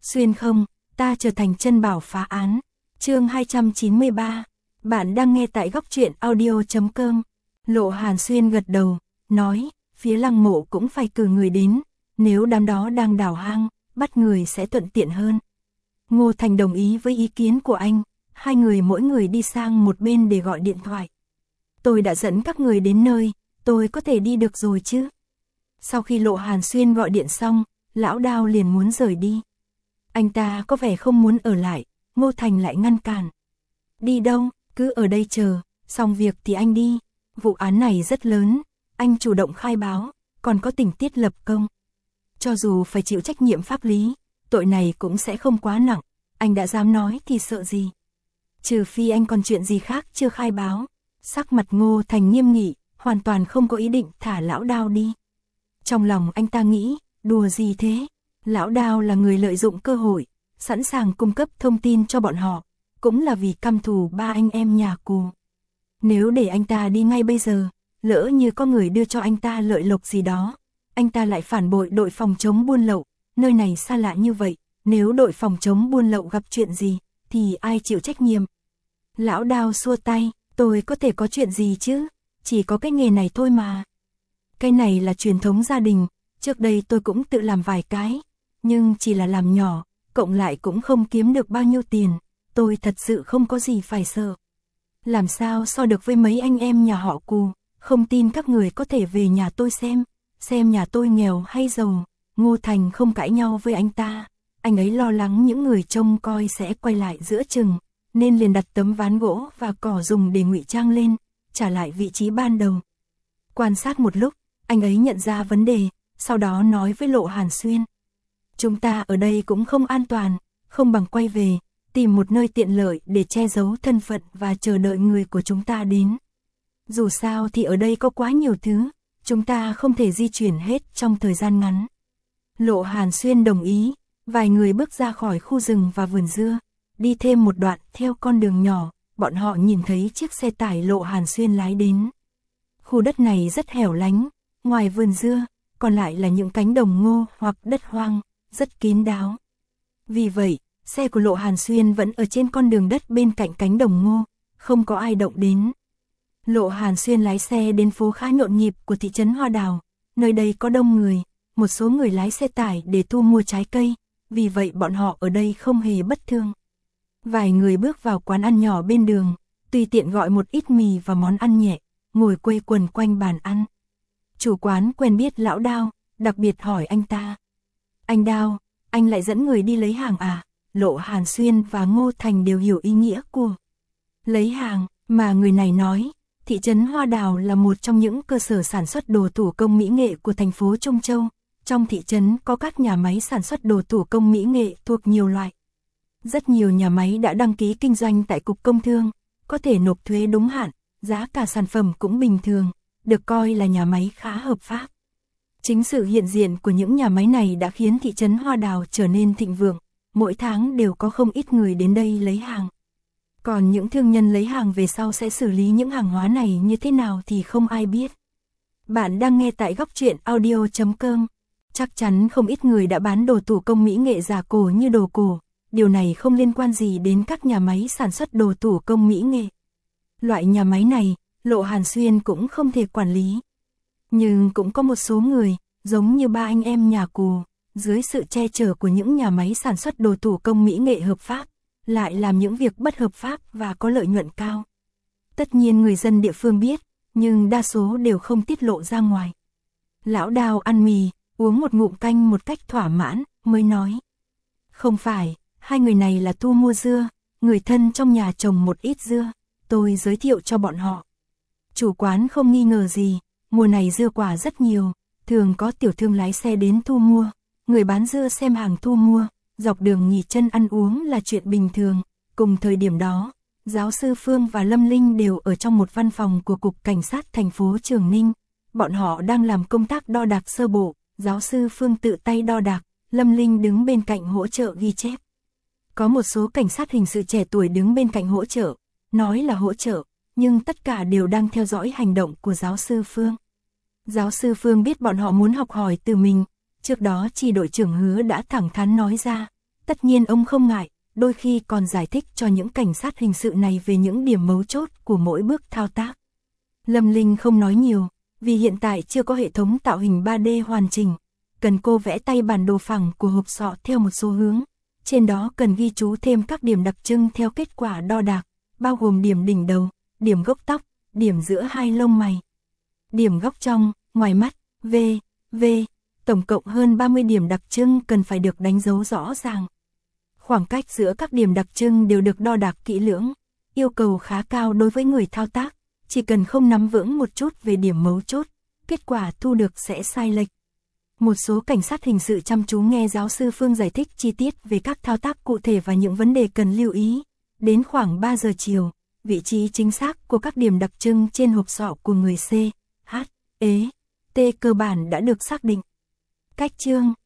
Xuyên không, ta trở thành chân bảo phá án. Chương 293. Bạn đang nghe tại góc truyện audio.com. Lộ Hàn Xuyên gật đầu, nói, phía lăng mộ cũng phải cử người đến, nếu đám đó đang đào hang, bắt người sẽ thuận tiện hơn. Ngô Thành đồng ý với ý kiến của anh, hai người mỗi người đi sang một bên để gọi điện thoại. Tôi đã dẫn các người đến nơi, tôi có thể đi được rồi chứ? Sau khi Lộ Hàn Xuyên gọi điện xong, lão Đao liền muốn rời đi. Anh ta có vẻ không muốn ở lại, Ngô Thành lại ngăn cản. Đi đâu, cứ ở đây chờ, xong việc thì anh đi. Vụ án này rất lớn, anh chủ động khai báo, còn có tình tiết lập công. Cho dù phải chịu trách nhiệm pháp lý, tội này cũng sẽ không quá nặng, anh đã dám nói thì sợ gì. Trừ phi anh còn chuyện gì khác chưa khai báo. Sắc mặt Ngô Thành nghiêm nghị, hoàn toàn không có ý định thả lão Đao đi. Trong lòng anh ta nghĩ, đùa gì thế? Lão Đao là người lợi dụng cơ hội, sẵn sàng cung cấp thông tin cho bọn họ, cũng là vì căm thù ba anh em nhà Cù. Nếu để anh ta đi ngay bây giờ, lỡ như có người đưa cho anh ta lợi lộc gì đó, anh ta lại phản bội đội phòng chống buôn lậu, nơi này xa lạ như vậy, nếu đội phòng chống buôn lậu gặp chuyện gì, thì ai chịu trách nhiệm? Lão Đao xua tay, tôi có thể có chuyện gì chứ, chỉ có cái nghề này thôi mà. Cái này là truyền thống gia đình, trước đây tôi cũng tự làm vài cái, nhưng chỉ là làm nhỏ, cộng lại cũng không kiếm được bao nhiêu tiền, tôi thật sự không có gì phải sợ. Làm sao so được với mấy anh em nhà họ Cù, không tin các người có thể về nhà tôi xem nhà tôi nghèo hay giàu. Ngô Thành không cãi nhau với anh ta, anh ấy lo lắng những người trông coi sẽ quay lại giữa chừng, nên liền đặt tấm ván gỗ và cỏ dùng để ngụy trang lên, trả lại vị trí ban đầu. Quan sát một lúc, anh ấy nhận ra vấn đề, sau đó nói với Lộ Hàn Xuyên. Chúng ta ở đây cũng không an toàn, không bằng quay về, tìm một nơi tiện lợi để che giấu thân phận và chờ đợi người của chúng ta đến. Dù sao thì ở đây có quá nhiều thứ, chúng ta không thể di chuyển hết trong thời gian ngắn. Lộ Hàn Xuyên đồng ý, vài người bước ra khỏi khu rừng và vườn dưa, đi thêm một đoạn theo con đường nhỏ, bọn họ nhìn thấy chiếc xe tải Lộ Hàn Xuyên lái đến. Khu đất này rất hẻo lánh, ngoài vườn dưa, còn lại là những cánh đồng ngô hoặc đất hoang, rất kín đáo. Vì vậy, xe của Lộ Hàn Xuyên vẫn ở trên con đường đất bên cạnh cánh đồng ngô, không có ai động đến. Lộ Hàn Xuyên lái xe đến phố khá nhộn nhịp của thị trấn Hoa Đào, nơi đây có đông người, một số người lái xe tải để thu mua trái cây, vì vậy bọn họ ở đây không hề bất thường. Vài người bước vào quán ăn nhỏ bên đường, tùy tiện gọi một ít mì và món ăn nhẹ, ngồi quây quần quanh bàn ăn. Chủ quán quen biết lão Đao, đặc biệt hỏi anh ta. Anh Đao, anh lại dẫn người đi lấy hàng à? Lộ Hàn Xuyên và Ngô Thành đều hiểu ý nghĩa của lấy hàng, mà người này nói, thị trấn Hoa Đào là một trong những cơ sở sản xuất đồ thủ công mỹ nghệ của thành phố Trung Châu. Trong thị trấn có các nhà máy sản xuất đồ thủ công mỹ nghệ thuộc nhiều loại. Rất nhiều nhà máy đã đăng ký kinh doanh tại Cục Công Thương, có thể nộp thuế đúng hạn, giá cả sản phẩm cũng bình thường, được coi là nhà máy khá hợp pháp. Chính sự hiện diện của những nhà máy này đã khiến thị trấn Hoa Đào trở nên thịnh vượng, mỗi tháng đều có không ít người đến đây lấy hàng. Còn những thương nhân lấy hàng về sau sẽ xử lý những hàng hóa này như thế nào thì không ai biết. Bạn đang nghe tại góc truyện audio.com. Chắc chắn không ít người đã bán đồ thủ công mỹ nghệ giả cổ như đồ cổ, điều này không liên quan gì đến các nhà máy sản xuất đồ thủ công mỹ nghệ. Loại nhà máy này, Lộ Hàn Xuyên cũng không thể quản lý. Nhưng cũng có một số người, giống như ba anh em nhà Cù, dưới sự che chở của những nhà máy sản xuất đồ thủ công mỹ nghệ hợp pháp, lại làm những việc bất hợp pháp và có lợi nhuận cao. Tất nhiên người dân địa phương biết, nhưng đa số đều không tiết lộ ra ngoài. Lão Đao ăn mì, uống một ngụm canh một cách thỏa mãn, mới nói. Không phải, hai người này là thu mua dưa, người thân trong nhà trồng một ít dưa, tôi giới thiệu cho bọn họ. Chủ quán không nghi ngờ gì, mùa này dưa quả rất nhiều, thường có tiểu thương lái xe đến thu mua, người bán dưa xem hàng thu mua, dọc đường nghỉ chân ăn uống là chuyện bình thường. Cùng thời điểm đó, giáo sư Phương và Lâm Linh đều ở trong một văn phòng của Cục Cảnh sát thành phố Trường Ninh, bọn họ đang làm công tác đo đạc sơ bộ, giáo sư Phương tự tay đo đạc, Lâm Linh đứng bên cạnh hỗ trợ ghi chép. Có một số cảnh sát hình sự trẻ tuổi đứng bên cạnh hỗ trợ, nói là hỗ trợ, nhưng tất cả đều đang theo dõi hành động của giáo sư Phương. Giáo sư Phương biết bọn họ muốn học hỏi từ mình, trước đó chi đội trưởng Hứa đã thẳng thắn nói ra, Tất nhiên ông không ngại, đôi khi còn giải thích cho những cảnh sát hình sự này về những điểm mấu chốt của mỗi bước thao tác. Lâm Linh không nói nhiều, vì hiện tại chưa có hệ thống tạo hình 3D hoàn chỉnh, cần cô vẽ tay bản đồ phẳng của hộp sọ theo một số hướng. Trên đó cần ghi chú thêm các điểm đặc trưng theo kết quả đo đạc, bao gồm điểm đỉnh đầu, điểm gốc tóc, điểm giữa hai lông mày, điểm góc trong, ngoài mắt, v. Tổng cộng hơn 30 điểm đặc trưng cần phải được đánh dấu rõ ràng. Khoảng cách giữa các điểm đặc trưng đều được đo đạc kỹ lưỡng, yêu cầu khá cao đối với người thao tác, chỉ cần không nắm vững một chút về điểm mấu chốt, kết quả thu được sẽ sai lệch. Một số cảnh sát hình sự chăm chú nghe giáo sư Phương giải thích chi tiết về các thao tác cụ thể và những vấn đề cần lưu ý. Đến khoảng 3 giờ chiều, vị trí chính xác của các điểm đặc trưng trên hộp sọ của người C, H, E, T cơ bản đã được xác định. Cách chương